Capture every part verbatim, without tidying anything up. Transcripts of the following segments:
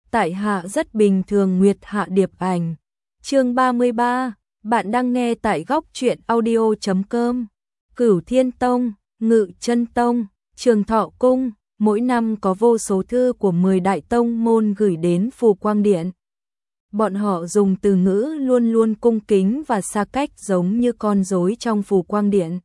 tại hạ rất bình thường Nguyệt Hạ Điệp Ảnh. Chương ba mươi ba, bạn đang nghe tại góc truyện audio chấm com. Cửu Thiên Tông, Ngự Chân Tông, Trường Thọ Cung, mỗi năm có vô số thư của mười đại tông môn gửi đến Phù Quang Điện. Bọn họ dùng từ ngữ luôn luôn cung kính và xa cách giống như con rối trong Phù Quang Điện.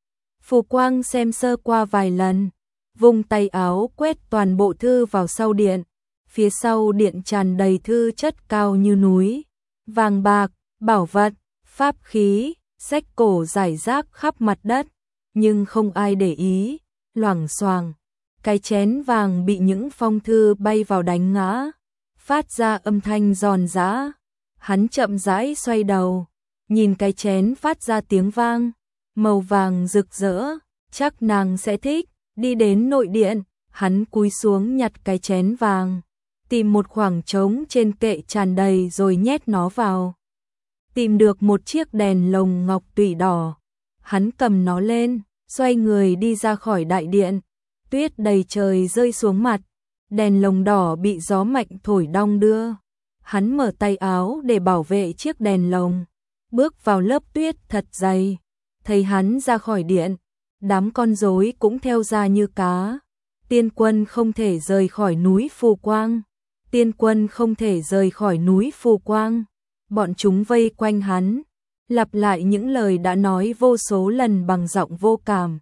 Phù Quang xem sơ qua vài lần, vung tay áo quét toàn bộ thư vào sau điện. Phía sau điện tràn đầy thư chất cao như núi, vàng bạc, bảo vật, pháp khí, sách cổ rải rác khắp mặt đất, nhưng không ai để ý, loảng xoảng. Cái chén vàng bị những phong thư bay vào đánh ngã, phát ra âm thanh giòn giã. Hắn chậm rãi xoay đầu, nhìn cái chén phát ra tiếng vang, màu vàng rực rỡ, chắc nàng sẽ thích. Đi đến nội điện, hắn cúi xuống nhặt cái chén vàng, tìm một khoảng trống trên kệ tràn đầy rồi nhét nó vào. Tìm được một chiếc đèn lồng ngọc tủy đỏ, hắn cầm nó lên, xoay người đi ra khỏi đại điện. Tuyết đầy trời rơi xuống mặt, đèn lồng đỏ bị gió mạnh thổi đong đưa. Hắn mở tay áo để bảo vệ chiếc đèn lồng, bước vào lớp tuyết thật dày. Thấy hắn ra khỏi điện, đám con rối cũng theo ra như cá. Tiên quân không thể rời khỏi núi Phù Quang. Tiên quân không thể rời khỏi núi Phù Quang. Bọn chúng vây quanh hắn, lặp lại những lời đã nói vô số lần bằng giọng vô cảm.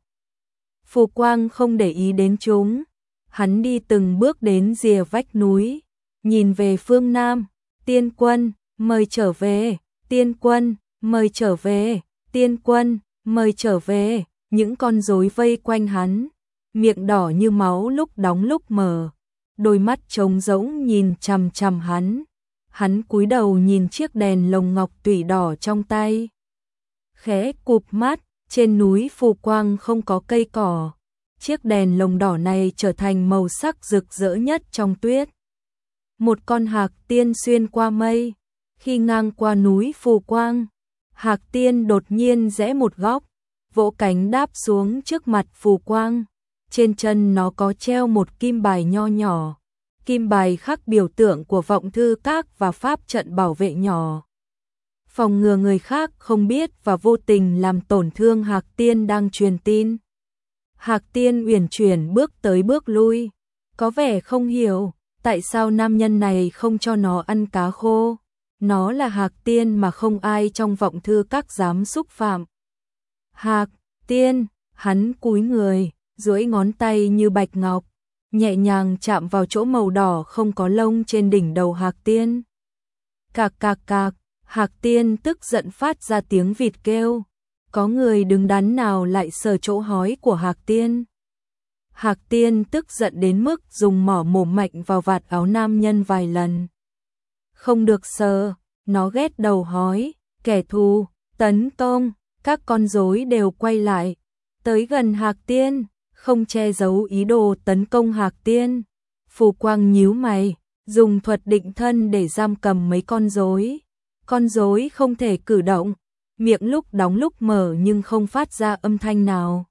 Phù Quang không để ý đến chúng. Hắn đi từng bước đến rìa vách núi, nhìn về phương Nam. Tiên quân, mời trở về. Tiên quân, mời trở về. Tiên quân, mời trở về. Những con rối vây quanh hắn, miệng đỏ như máu lúc đóng lúc mở, đôi mắt trống rỗng nhìn chằm chằm hắn. Hắn cúi đầu nhìn chiếc đèn lồng ngọc tủy đỏ trong tay, khẽ cụp mắt. Trên núi Phù Quang không có cây cỏ, chiếc đèn lồng đỏ này trở thành màu sắc rực rỡ nhất trong tuyết. Một con hạc tiên xuyên qua mây, khi ngang qua núi Phù Quang, hạc tiên đột nhiên rẽ một góc, vỗ cánh đáp xuống trước mặt Phù Quang. Trên chân nó có treo một kim bài nho nhỏ, kim bài khắc biểu tượng của vọng thư các và pháp trận bảo vệ nhỏ, phòng ngừa người khác không biết và vô tình làm tổn thương hạc tiên đang truyền tin. Hạc tiên uyển chuyển bước tới bước lui, có vẻ không hiểu tại sao nam nhân này không cho nó ăn cá khô. Nó là hạc tiên mà không ai trong vọng thư các dám xúc phạm. Hạc tiên, hắn cúi người, duỗi ngón tay như bạch ngọc, nhẹ nhàng chạm vào chỗ màu đỏ không có lông trên đỉnh đầu hạc tiên. Cạc cạc cạc, hạc tiên tức giận phát ra tiếng vịt kêu. Có người đứng đắn nào lại sờ chỗ hói của hạc tiên. Hạc tiên tức giận đến mức dùng mỏ mồm mạnh vào vạt áo nam nhân vài lần. Không được sờ, nó ghét đầu hói. Kẻ thù, tấn công. Các con rối đều quay lại, tới gần hạc tiên, không che giấu ý đồ tấn công hạc tiên. Phù Quang nhíu mày, dùng thuật định thân để giam cầm mấy con rối. Con rối không thể cử động, miệng lúc đóng lúc mở nhưng không phát ra âm thanh nào.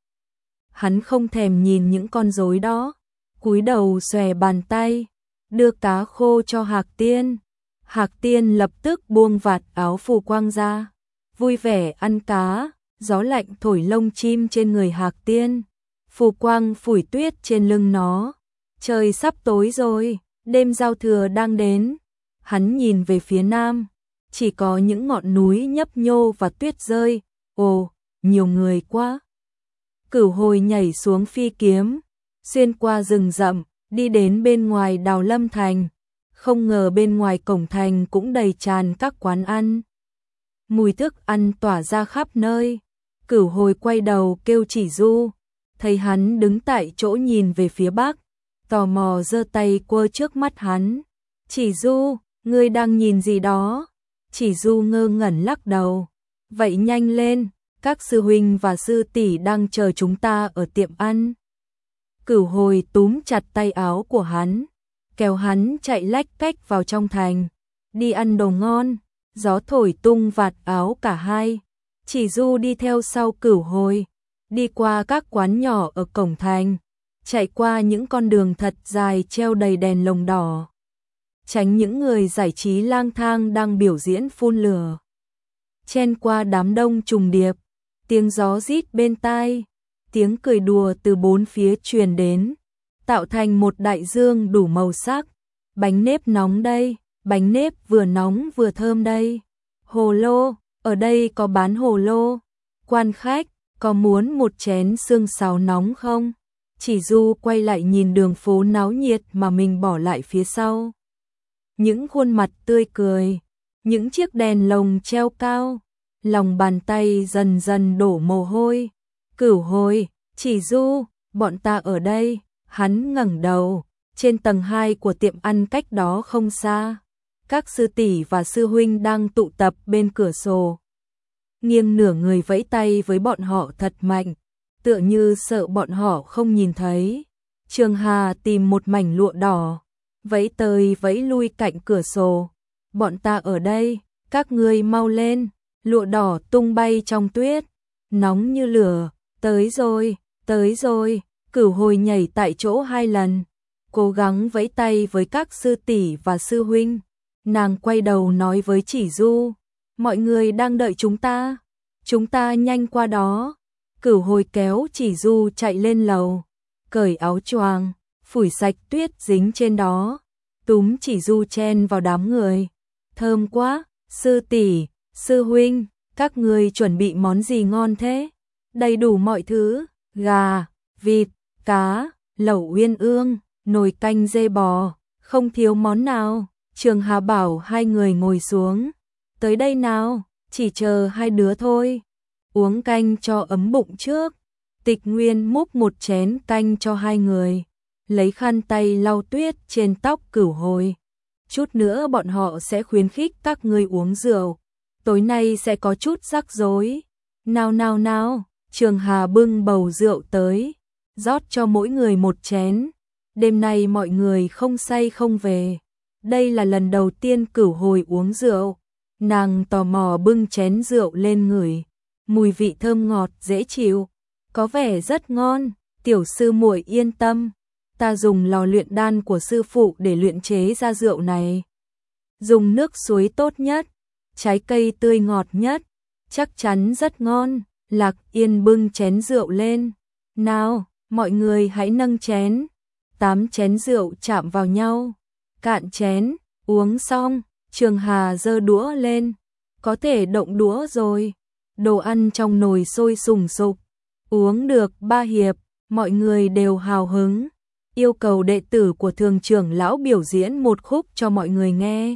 Hắn không thèm nhìn những con rối đó, cúi đầu xòe bàn tay, đưa cá khô cho hạc tiên. Hạc tiên lập tức buông vạt áo Phù Quang ra, vui vẻ ăn cá. Gió lạnh thổi lông chim trên người hạc tiên. Phù Quang phủi tuyết trên lưng nó. Trời sắp tối rồi, đêm giao thừa đang đến. Hắn nhìn về phía nam, chỉ có những ngọn núi nhấp nhô và tuyết rơi. Ồ, nhiều người quá. Cửu Hồi nhảy xuống phi kiếm, xuyên qua rừng rậm, đi đến bên ngoài Đào Lâm Thành. Không ngờ bên ngoài cổng thành cũng đầy tràn các quán ăn. Mùi thức ăn tỏa ra khắp nơi. Cửu Hồi quay đầu kêu Chỉ Du, thấy hắn đứng tại chỗ nhìn về phía bắc, tò mò giơ tay quơ trước mắt hắn. Chỉ Du, ngươi đang nhìn gì đó? Chỉ Du ngơ ngẩn lắc đầu. Vậy nhanh lên, các sư huynh và sư tỷ đang chờ chúng ta ở tiệm ăn. Cửu Hồi túm chặt tay áo của hắn, kéo hắn chạy lách cách vào trong thành. Đi ăn đồ ngon. Gió thổi tung vạt áo cả hai. Chỉ Du đi theo sau Cửu Hồi, đi qua các quán nhỏ ở cổng thành, chạy qua những con đường thật dài treo đầy đèn lồng đỏ. tránh những người giải trí lang thang đang biểu diễn phun lửa. Chen qua đám đông trùng điệp, tiếng gió rít bên tai, tiếng cười đùa từ bốn phía truyền đến, tạo thành một đại dương đủ màu sắc. Bánh nếp nóng đây, bánh nếp vừa nóng vừa thơm đây. Hồ lô, ở đây có bán hồ lô. Quan khách, có muốn một chén xương sáo nóng không? Chỉ Du quay lại nhìn đường phố náo nhiệt mà mình bỏ lại phía sau. Những khuôn mặt tươi cười, những chiếc đèn lồng treo cao, lòng bàn tay dần dần đổ mồ hôi. Cửu Hồi, Chỉ Du, bọn ta ở đây. Hắn ngẩng đầu, trên tầng hai của tiệm ăn cách đó không xa, các sư tỷ và sư huynh đang tụ tập bên cửa sổ. Nghiêng nửa người vẫy tay với bọn họ thật mạnh, tựa như sợ bọn họ không nhìn thấy. Trường Hà tìm một mảnh lụa đỏ, vẫy tới vẫy lui cạnh cửa sổ. Bọn ta ở đây, các ngươi mau lên. Lụa đỏ tung bay trong tuyết, nóng như lửa. Tới rồi, tới rồi. Cửu Hồi nhảy tại chỗ hai lần, cố gắng vẫy tay với các sư tỷ và sư huynh. Nàng quay đầu nói với Chỉ Du, mọi người đang đợi chúng ta, chúng ta nhanh qua đó. Cửu Hồi kéo Chỉ Du chạy lên lầu, cởi áo choàng, phủi sạch tuyết dính trên đó, túm Chỉ Du chen vào đám người. Thơm quá, sư tỷ, sư huynh, các người chuẩn bị món gì ngon thế? Đầy đủ mọi thứ, gà, vịt, cá, lẩu uyên ương, nồi canh dê bò, không thiếu món nào. Trường Hà bảo hai người ngồi xuống. Tới đây nào, chỉ chờ hai đứa thôi. Uống canh cho ấm bụng trước. Tịch Nguyên múc một chén canh cho hai người, lấy khăn tay lau tuyết trên tóc Cửu Hồi. Chút nữa bọn họ sẽ khuyến khích các ngươi uống rượu. Tối nay sẽ có chút rắc rối. Nào nào nào, Trường Hà bưng bầu rượu tới, rót cho mỗi người một chén. Đêm nay mọi người không say không về. Đây là lần đầu tiên Cửu Hồi uống rượu. Nàng tò mò bưng chén rượu lên ngửi, mùi vị thơm ngọt dễ chịu, có vẻ rất ngon. Tiểu sư muội yên tâm, ta dùng lò luyện đan của sư phụ để luyện chế ra rượu này. Dùng nước suối tốt nhất, trái cây tươi ngọt nhất, chắc chắn rất ngon. Lạc Yên bưng chén rượu lên. Nào, mọi người hãy nâng chén. Tám chén rượu chạm vào nhau. Cạn chén, uống xong, Trường Hà giơ đũa lên. Có thể động đũa rồi. Đồ ăn trong nồi sôi sùng sục. Uống được ba hiệp, mọi người đều hào hứng. Yêu cầu đệ tử của thường trưởng lão biểu diễn một khúc cho mọi người nghe.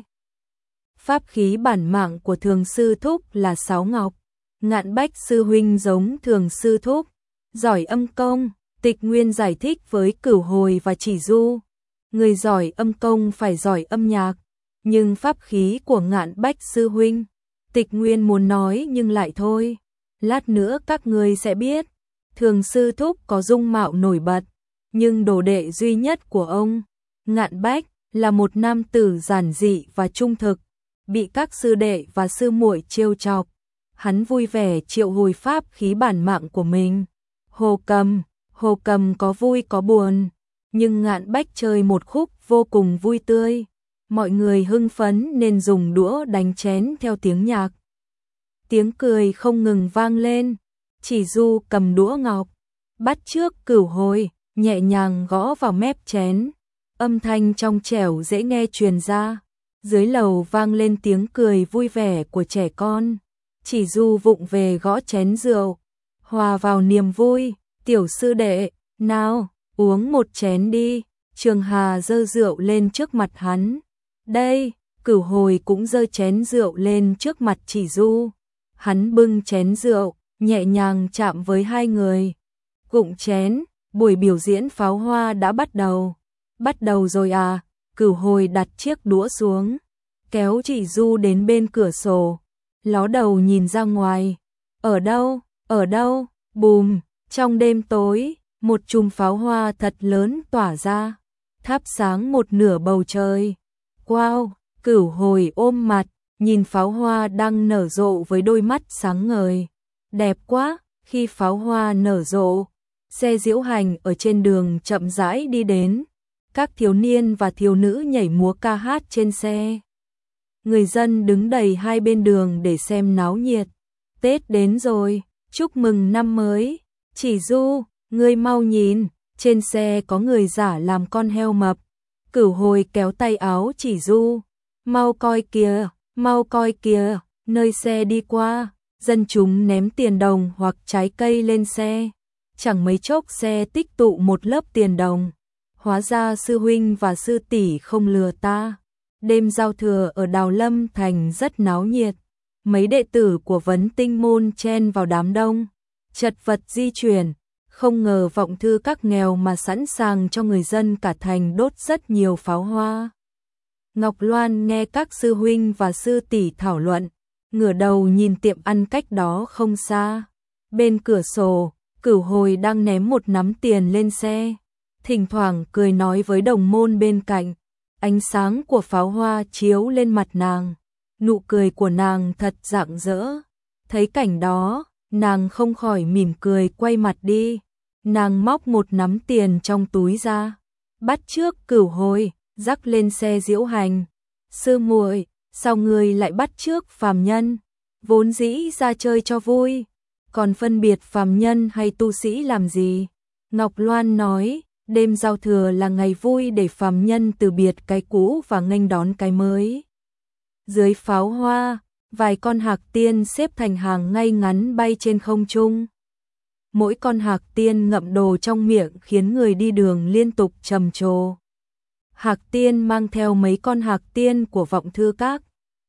Pháp khí bản mạng của thường sư thúc là sáo ngọc. Ngạn Bách sư huynh giống thường sư thúc, giỏi âm công. Tịch Nguyên giải thích với Cửu Hồi và Chỉ Du. Người giỏi âm công phải giỏi âm nhạc, nhưng pháp khí của Ngạn Bách sư huynh, Tịch Nguyên muốn nói nhưng lại thôi. Lát nữa các ngươi sẽ biết. Thường sư thúc có dung mạo nổi bật, nhưng đồ đệ duy nhất của ông, Ngạn Bách, là một nam tử giản dị và trung thực, bị các sư đệ và sư muội trêu chọc. Hắn vui vẻ triệu hồi pháp khí bản mạng của mình. Hồ Cầm, Hồ Cầm có vui có buồn, nhưng Ngạn Bách chơi một khúc vô cùng vui tươi. Mọi người hưng phấn nên dùng đũa đánh chén theo tiếng nhạc. Tiếng cười không ngừng vang lên. Chỉ Du cầm đũa ngọc, bắt trước Cửu Hồi, nhẹ nhàng gõ vào mép chén. Âm thanh trong trẻo dễ nghe truyền ra. Dưới lầu vang lên tiếng cười vui vẻ của trẻ con. Chỉ Du vụng về gõ chén rượu, hòa vào niềm vui. Tiểu sư đệ, nào, uống một chén đi. Trường Hà giơ rượu lên trước mặt hắn. Đây, Cửu Hồi cũng giơ chén rượu lên trước mặt Chỉ Du. Hắn bưng chén rượu, nhẹ nhàng chạm với hai người. Cụng chén, buổi biểu diễn pháo hoa đã bắt đầu. Bắt đầu rồi à? Cửu Hồi đặt chiếc đũa xuống, kéo Chỉ Du đến bên cửa sổ, ló đầu nhìn ra ngoài. Ở đâu? Ở đâu? Bùm, trong đêm tối, một chùm pháo hoa thật lớn tỏa ra, thắp sáng một nửa bầu trời. Wow, Cửu Hồi ôm mặt, nhìn pháo hoa đang nở rộ với đôi mắt sáng ngời. Đẹp quá. Khi pháo hoa nở rộ, xe diễu hành ở trên đường chậm rãi đi đến. các thiếu niên và thiếu nữ nhảy múa ca hát trên xe. Người dân đứng đầy hai bên đường để xem náo nhiệt. Tết đến rồi, chúc mừng năm mới. Chỉ Du, ngươi mau nhìn, trên xe có người giả làm con heo mập. Cửu Hồi kéo tay áo Chỉ Du, mau coi kìa, mau coi kìa, nơi xe đi qua, dân chúng ném tiền đồng hoặc trái cây lên xe. Chẳng mấy chốc xe tích tụ một lớp tiền đồng. Hóa ra sư huynh và sư tỷ không lừa ta. Đêm giao thừa ở Đào Lâm Thành rất náo nhiệt. Mấy đệ tử của Vấn Tinh môn chen vào đám đông, chật vật di chuyển. Không ngờ vọng thư các nghèo mà sẵn sàng cho người dân cả thành đốt rất nhiều pháo hoa. Ngọc Loan nghe các sư huynh và sư tỷ thảo luận, ngửa đầu nhìn tiệm ăn cách đó không xa. Bên cửa sổ, Cửu Hồi đang ném một nắm tiền lên xe, thỉnh thoảng cười nói với đồng môn bên cạnh. Ánh sáng của pháo hoa chiếu lên mặt nàng, nụ cười của nàng thật rạng rỡ. Thấy cảnh đó, nàng không khỏi mỉm cười quay mặt đi. Nàng móc một nắm tiền trong túi ra, bắt trước Cửu Hồi, dắt lên xe diễu hành. Sư muội, sao ngươi lại bắt trước phàm nhân? Vốn dĩ ra chơi cho vui, còn phân biệt phàm nhân hay tu sĩ làm gì? Ngọc Loan nói, đêm giao thừa là ngày vui để phàm nhân từ biệt cái cũ và nghênh đón cái mới. Dưới pháo hoa, vài con hạc tiên xếp thành hàng ngay ngắn bay trên không trung. Mỗi con hạc tiên ngậm đồ trong miệng khiến người đi đường liên tục trầm trồ. Hạc tiên mang theo mấy con hạc tiên của vọng thư các,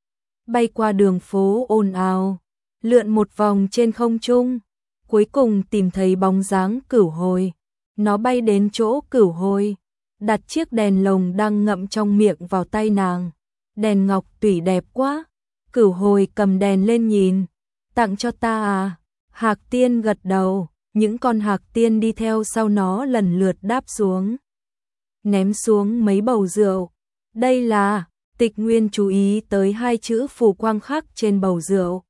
bay qua đường phố ồn ào, lượn một vòng trên không trung, cuối cùng tìm thấy bóng dáng Cửu Hồi. Nó bay đến chỗ Cửu Hồi, đặt chiếc đèn lồng đang ngậm trong miệng vào tay nàng. Đèn ngọc tủy đẹp quá. Cửu Hồi cầm đèn lên nhìn, tặng cho ta à? Hạc tiên gật đầu, những con hạc tiên đi theo sau nó lần lượt đáp xuống, ném xuống mấy bầu rượu. Đây là, Tịch Nguyên chú ý tới hai chữ phù quang khắc trên bầu rượu.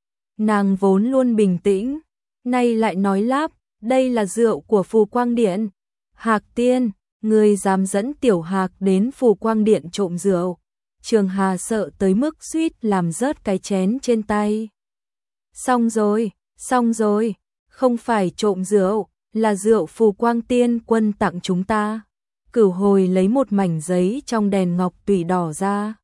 Nàng vốn luôn bình tĩnh, nay lại nói lắp, đây là rượu của Phù Quang Điện. Hạc tiên, ngươi dám dẫn tiểu hạc đến Phù Quang Điện trộm rượu? Trường Hà sợ tới mức suýt làm rớt cái chén trên tay. Xong rồi, xong rồi, không phải trộm rượu, là rượu Phù Quang Tiên Quân tặng chúng ta. Cửu Hồi lấy một mảnh giấy trong đèn ngọc tủy đỏ ra.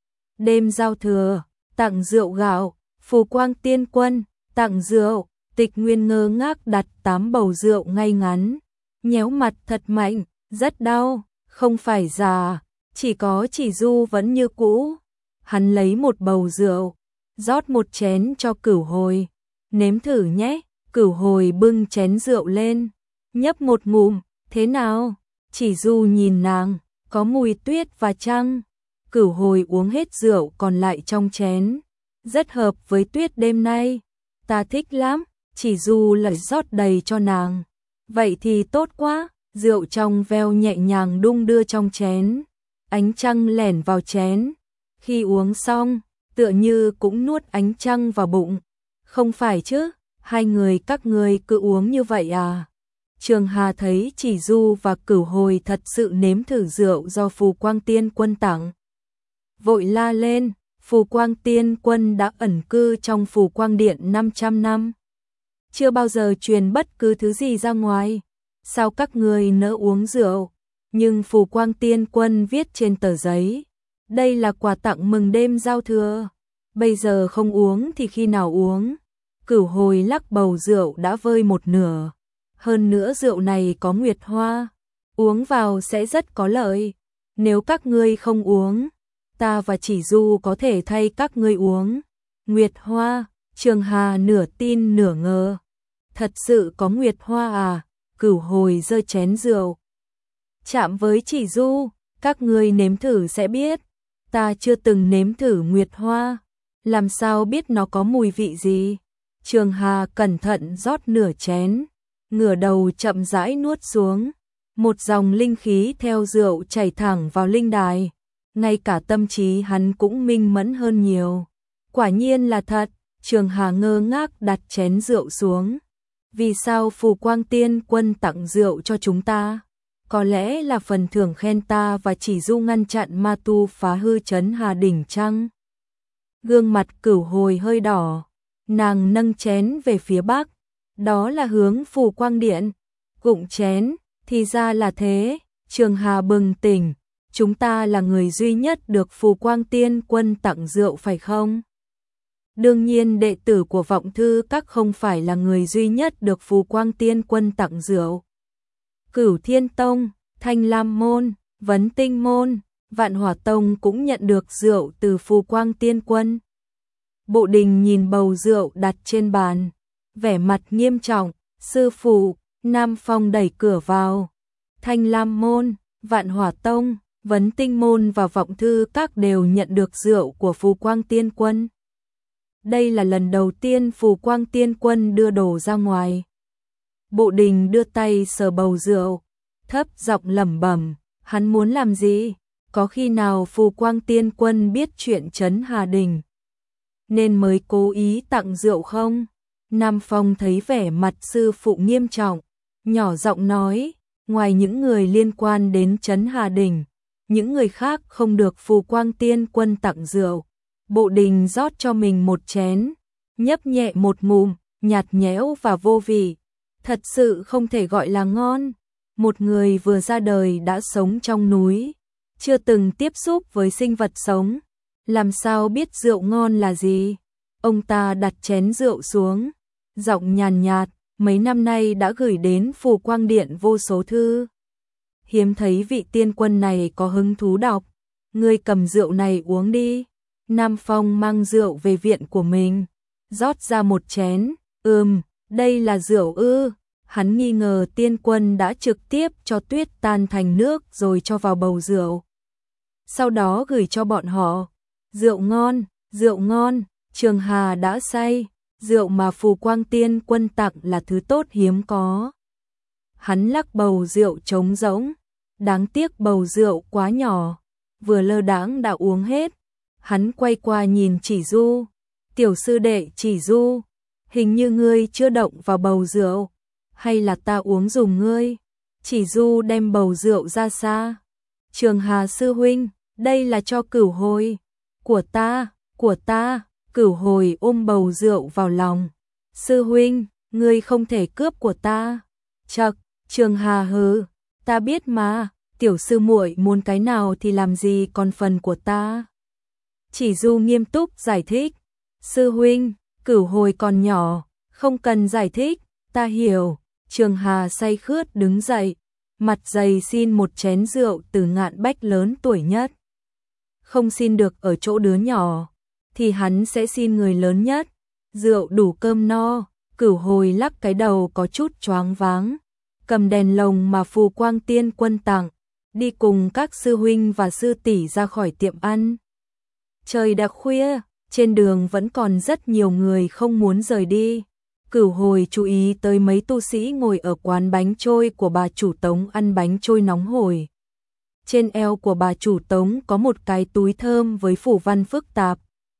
Đêm giao thừa, tặng rượu gạo, Phù Quang Tiên Quân, tặng rượu. Tịch Nguyên ngơ ngác đặt tám bầu rượu ngay ngắn, nhéo mặt thật mạnh, rất đau, không phải già, chỉ có Chỉ Du vẫn như cũ. Hắn lấy một bầu rượu, rót một chén cho Cửu Hồi, nếm thử nhé. Cửu Hồi bưng chén rượu lên, nhấp một ngụm, thế nào? Chỉ Du nhìn nàng, có mùi tuyết và trăng. Cửu Hồi uống hết rượu còn lại trong chén, rất hợp với tuyết đêm nay, ta thích lắm. Chỉ Du lại rót đầy cho nàng. Vậy thì tốt quá. Rượu trong veo nhẹ nhàng đung đưa trong chén, ánh trăng lẻn vào chén. Khi uống xong, tựa như cũng nuốt ánh trăng vào bụng. Không phải chứ, hai người các ngươi cứ uống như vậy à? Trường Hà thấy Chỉ Du và Cửu Hồi thật sự nếm thử rượu do Phù Quang Tiên Quân tặng, vội la lên. Phù Quang Tiên Quân đã ẩn cư trong Phù Quang Điện năm trăm năm, chưa bao giờ truyền bất cứ thứ gì ra ngoài. Sao các người nỡ uống rượu? Nhưng Phù Quang Tiên Quân viết trên tờ giấy, đây là quà tặng mừng đêm giao thừa, bây giờ không uống thì khi nào uống? Cửu Hồi lắc bầu rượu đã vơi một nửa. Hơn nữa rượu này có nguyệt hoa, uống vào sẽ rất có lợi. Nếu các ngươi không uống, ta và Chỉ Du có thể thay các ngươi uống. Nguyệt hoa? Trường Hà nửa tin nửa ngờ. Thật sự có nguyệt hoa à? Cửu Hồi giơ chén rượu, chạm với Chỉ Du, các ngươi nếm thử sẽ biết. Ta chưa từng nếm thử nguyệt hoa, làm sao biết nó có mùi vị gì? Trường Hà cẩn thận rót nửa chén, ngửa đầu chậm rãi nuốt xuống. Một dòng linh khí theo rượu chảy thẳng vào linh đài. Ngay cả tâm trí hắn cũng minh mẫn hơn nhiều. Quả nhiên là thật. Trường Hà ngơ ngác đặt chén rượu xuống. Vì sao Phù Quang Tiên Quân tặng rượu cho chúng ta? có lẽ là phần thưởng khen ta và chỉ du ngăn chặn ma tu phá hư trấn Hà Đỉnh chăng? Gương mặt Cửu Hồi hơi đỏ, nàng nâng chén về phía bắc, đó là hướng Phù Quang Điện. Gụng chén, thì ra là thế. Trường Hà bừng tỉnh, chúng ta là người duy nhất được Phù Quang Tiên Quân tặng rượu phải không? Đương nhiên đệ tử của Vọng Thư Các không phải là người duy nhất được Phù Quang Tiên Quân tặng rượu. Cửu Thiên Tông, Thanh Lam Môn, Vấn Tinh Môn, Vạn Hỏa Tông cũng nhận được rượu từ Phù Quang Tiên Quân. Bộ Đình nhìn bầu rượu đặt trên bàn, vẻ mặt nghiêm trọng. Sư phụ. Nam Phong đẩy cửa vào. Thanh Lam Môn, Vạn Hỏa Tông, Vấn Tinh Môn và Vọng Thư Các đều nhận được rượu của Phù Quang Tiên Quân. Đây là lần đầu tiên Phù Quang Tiên Quân đưa đồ ra ngoài. Bộ Đình đưa tay sờ bầu rượu, thấp giọng lẩm bẩm, hắn muốn làm gì? Có khi nào Phù Quang Tiên Quân biết chuyện trấn Hà Đình nên mới cố ý tặng rượu không? Nam Phong thấy vẻ mặt sư phụ nghiêm trọng, nhỏ giọng nói, ngoài những người liên quan đến trấn Hà Đình, những người khác không được Phù Quang Tiên Quân tặng rượu. Bộ Đình rót cho mình một chén, nhấp nhẹ một ngụm, nhạt nhẽo và vô vị, thật sự không thể gọi là ngon. Một người vừa ra đời đã sống trong núi, chưa từng tiếp xúc với sinh vật sống, làm sao biết rượu ngon là gì? Ông ta đặt chén rượu xuống, giọng nhàn nhạt, mấy năm nay đã gửi đến Phù Quang Điện vô số thư. Hiếm thấy vị tiên quân này có hứng thú đọc, ngươi cầm rượu này uống đi. Nam Phong mang rượu về viện của mình, rót ra một chén, ừm, đây là rượu ư. Hắn nghi ngờ tiên quân đã trực tiếp cho tuyết tan thành nước rồi cho vào bầu rượu. Sau đó gửi cho bọn họ. Rượu ngon, rượu ngon, Trường Hà đã say, rượu mà Phù Quang Tiên Quân tặng là thứ tốt hiếm có. Hắn lắc bầu rượu trống rỗng, đáng tiếc bầu rượu quá nhỏ, vừa lơ đãng đã uống hết. Hắn quay qua nhìn Chỉ Du, tiểu sư đệ Chỉ Du, hình như ngươi chưa động vào bầu rượu, hay là ta uống dùng ngươi? Chỉ Du đem bầu rượu ra xa. Trường Hà sư huynh, đây là cho Cửu Hồi. Của ta, của ta. Cửu Hồi ôm bầu rượu vào lòng. Sư huynh, ngươi không thể cướp của ta. Chậc, Trường Hà hừ, ta biết mà, tiểu sư muội muốn cái nào thì làm gì còn phần của ta. Chỉ Du nghiêm túc giải thích. Sư huynh, Cửu Hồi còn nhỏ, không cần giải thích, ta hiểu. Trường Hà say khướt đứng dậy, mặt dày xin một chén rượu từ Ngạn Bách lớn tuổi nhất. Không xin được ở chỗ đứa nhỏ, thì hắn sẽ xin người lớn nhất. Rượu đủ cơm no, Cửu Hồi lắc cái đầu có chút choáng váng, cầm đèn lồng mà Phù Quang Tiên Quân tặng, đi cùng các sư huynh và sư tỷ ra khỏi tiệm ăn. Trời đã khuya, trên đường vẫn còn rất nhiều người không muốn rời đi. Cửu Hồi chú ý tới mấy tu sĩ ngồi ở quán bánh trôi của bà chủ Tống ăn bánh trôi nóng hổi. Trên eo của bà chủ Tống có một cái túi thơm với phù văn phức tạp.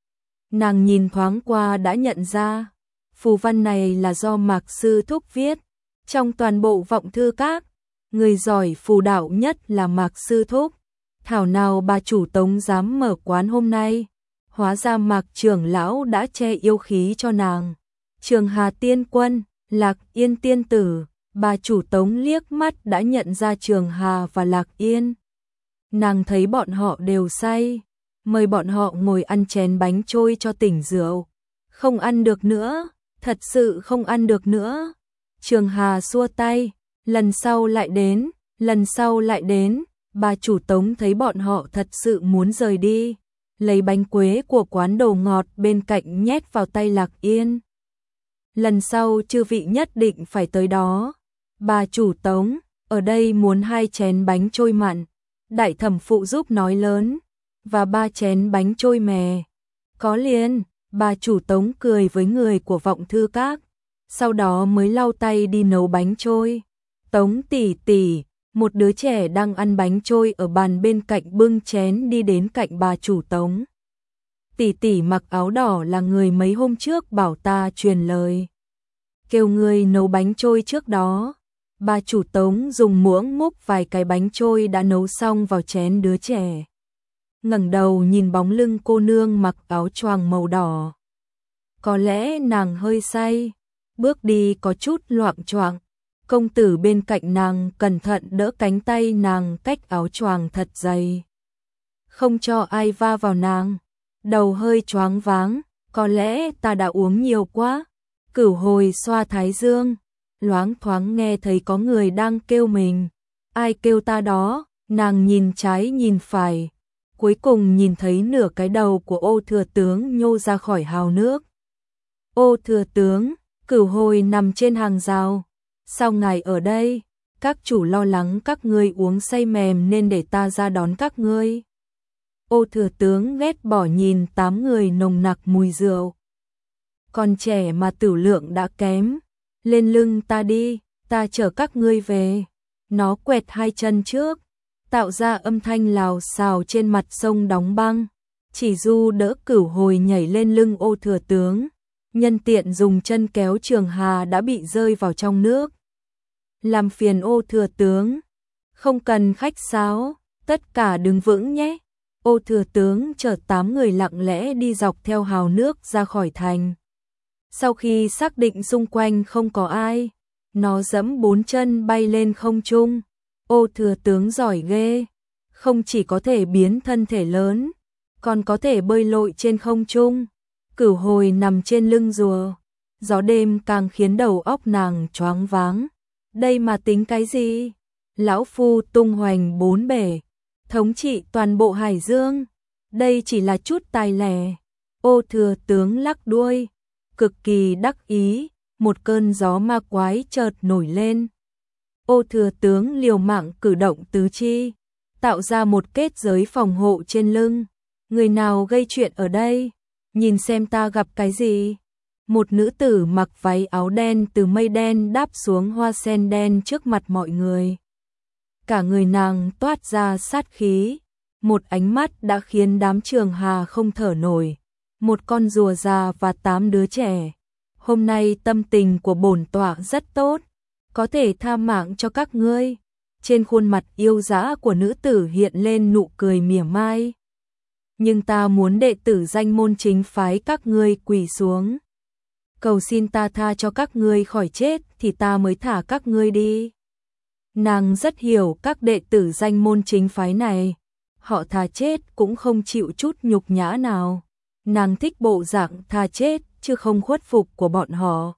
Nàng nhìn thoáng qua đã nhận ra, phù văn này là do Mạc Sư Thúc viết. Trong toàn bộ Vọng Thư Các, người giỏi phù đạo nhất là Mạc Sư Thúc. Thảo nào bà chủ Tống dám mở quán hôm nay, hóa ra Mạc trưởng lão đã che yêu khí cho nàng. Trường Hà Tiên Quân, Lạc Yên Tiên Tử, bà chủ Tống liếc mắt đã nhận ra Trường Hà và Lạc Yên. Nàng thấy bọn họ đều say, mời bọn họ ngồi ăn chén bánh trôi cho tỉnh rượu. Không ăn được nữa, thật sự không ăn được nữa. Trường Hà xua tay, lần sau lại đến, lần sau lại đến. Bà chủ Tống thấy bọn họ thật sự muốn rời đi, lấy bánh quế của quán đồ ngọt bên cạnh nhét vào tay Lạc Yên. Lần sau chư vị nhất định phải tới đó. Bà chủ Tống, ở đây muốn hai chén bánh trôi mặn, đại thẩm phụ giúp nói lớn, và ba chén bánh trôi mè. Có liền, bà chủ Tống cười với người của Vọng Thư Các, sau đó mới lau tay đi nấu bánh trôi. Tống tỷ tỷ, một đứa trẻ đang ăn bánh trôi ở bàn bên cạnh bưng chén đi đến cạnh bà chủ Tống. Tỷ tỷ mặc áo đỏ là người mấy hôm trước bảo ta truyền lời, kêu người nấu bánh trôi trước đó. Bà chủ Tống dùng muỗng múc vài cái bánh trôi đã nấu xong vào chén đứa trẻ. Ngẩng đầu nhìn bóng lưng cô nương mặc áo choàng màu đỏ. Có lẽ nàng hơi say, bước đi có chút loạng choạng. Công tử bên cạnh nàng cẩn thận đỡ cánh tay nàng cách áo choàng thật dày, không cho ai va vào nàng. Đầu hơi choáng váng, có lẽ ta đã uống nhiều quá. Cửu Hồi xoa thái dương, loáng thoáng nghe thấy có người đang kêu mình. Ai kêu ta đó? Nàng nhìn trái nhìn phải, cuối cùng nhìn thấy nửa cái đầu của Ô thừa tướng nhô ra khỏi hào nước. Ô thừa tướng, Cửu Hồi nằm trên hàng rào. Sao ngài ở đây? Các chủ lo lắng các ngươi uống say mềm nên để ta ra đón các ngươi. Ô thừa tướng ghét bỏ nhìn tám người nồng nặc mùi rượu. Còn trẻ mà tửu lượng đã kém. Lên lưng ta đi, ta chở các ngươi về. Nó quẹt hai chân trước, tạo ra âm thanh lào xào trên mặt sông đóng băng. Chỉ Du đỡ Cửu Hồi nhảy lên lưng Ô thừa tướng, nhân tiện dùng chân kéo Trường Hà đã bị rơi vào trong nước. Làm phiền Ô thừa tướng, không cần khách sáo, tất cả đứng vững nhé. Ô thừa tướng chở tám người lặng lẽ đi dọc theo hào nước ra khỏi thành. Sau khi xác định xung quanh không có ai, nó giẫm bốn chân bay lên không trung. Ô thừa tướng giỏi ghê, không chỉ có thể biến thân thể lớn, còn có thể bơi lội trên không trung. Cửu Hồi nằm trên lưng rùa, gió đêm càng khiến đầu óc nàng choáng váng. Đây mà tính cái gì? Lão phu tung hoành bốn bể, thống trị toàn bộ Hải Dương. Đây chỉ là chút tài lẻ. Ô thừa tướng lắc đuôi, cực kỳ đắc ý. Một cơn gió ma quái chợt nổi lên. Ô thừa tướng liều mạng cử động tứ chi, tạo ra một kết giới phòng hộ trên lưng. Người nào gây chuyện ở đây? Nhìn xem ta gặp cái gì? Một nữ tử mặc váy áo đen từ mây đen đáp xuống hoa sen đen trước mặt mọi người. Cả người nàng toát ra sát khí, một ánh mắt đã khiến đám Trường Hà không thở nổi. Một con rùa già và tám đứa trẻ. Hôm nay tâm tình của bổn tọa rất tốt, có thể tha mạng cho các ngươi. Trên khuôn mặt yêu dã của nữ tử hiện lên nụ cười mỉa mai. Nhưng ta muốn đệ tử danh môn chính phái các ngươi quỳ xuống, cầu xin ta tha cho các ngươi khỏi chết thì ta mới thả các ngươi đi. Nàng rất hiểu các đệ tử danh môn chính phái này, họ thà chết cũng không chịu chút nhục nhã nào. Nàng thích bộ dạng thà chết chứ không khuất phục của bọn họ.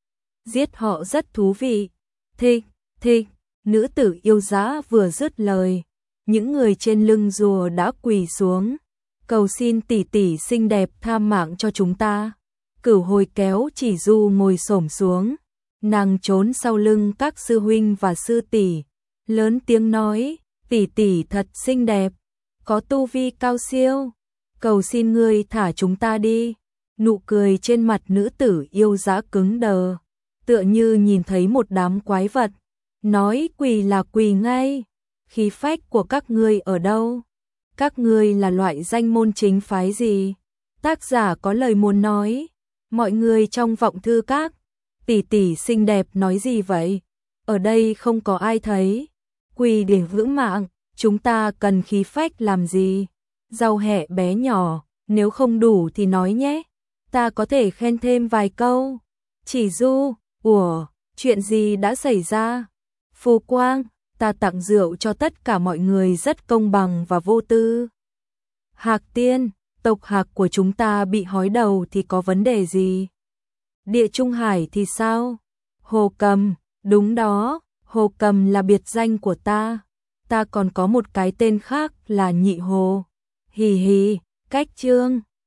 Giết họ rất thú vị. Thích, thích, nữ tử yêu dã vừa dứt lời, những người trên lưng rùa đã quỳ xuống, cầu xin tỷ tỷ xinh đẹp tha mạng cho chúng ta. Cửu Hồi kéo Chỉ Du ngồi xổm xuống, nàng trốn sau lưng các sư huynh và sư tỷ, lớn tiếng nói, tỷ tỷ thật xinh đẹp, có tu vi cao siêu, cầu xin ngươi thả chúng ta đi. Nụ cười trên mặt nữ tử yêu dã cứng đờ, tựa như nhìn thấy một đám quái vật, nói quỳ là quỳ ngay. Khí phách của các ngươi ở đâu? Các ngươi là loại danh môn chính phái gì? Tác giả có lời muốn nói. Mọi người trong vọng thư các, tỷ tỷ xinh đẹp nói gì vậy? Ở đây không có ai thấy. Quỳ để vững mạng, chúng ta cần khí phách làm gì? Rau hẹ bé nhỏ, nếu không đủ thì nói nhé, ta có thể khen thêm vài câu. Chỉ Du, ủa, chuyện gì đã xảy ra? Phù Quang, ta tặng rượu cho tất cả mọi người rất công bằng và vô tư. Hạc Tiên, tộc Hạc của chúng ta bị hói đầu thì có vấn đề gì? Địa Trung Hải thì sao? Hồ Cầm, đúng đó, Hồ Cầm là biệt danh của ta. Ta còn có một cái tên khác là Nhị Hồ. Hì hì, cách chương.